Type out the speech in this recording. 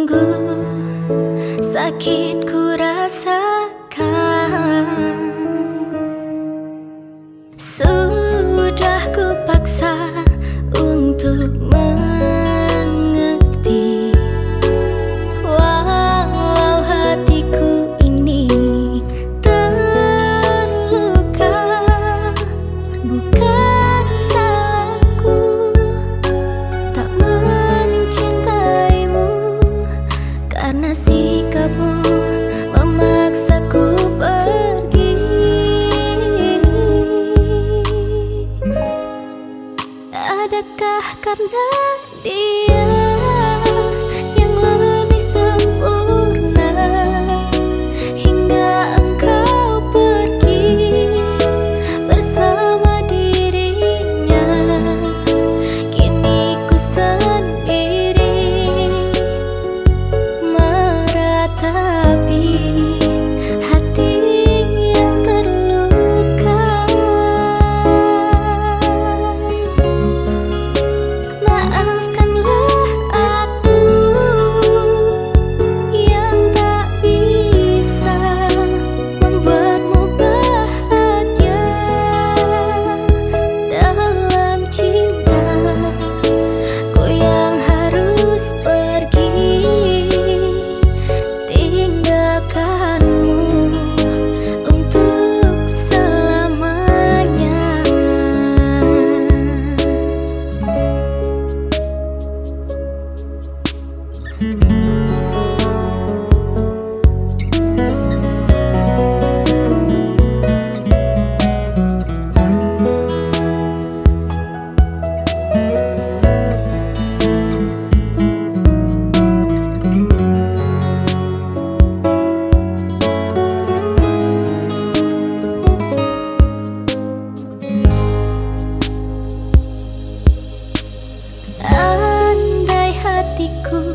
Sungguh sakit ku rasakan. Sudah ku paksa untuk mengerti, walau hatiku ini terluka. Bukan salahku tak mencintaimu, karena sikapmu memaksaku pergi. Adakah karena dia yang lebih sempurna hingga engkau pergi bersama dirinya? Kini ku sendiri meratapi hati yang terluka. Maafkanlah aku yang tak bisa membuatmu bahagia dalam cinta. Ku yang harus pergi tinggalkanmu untuk selamanya. Andai hatiku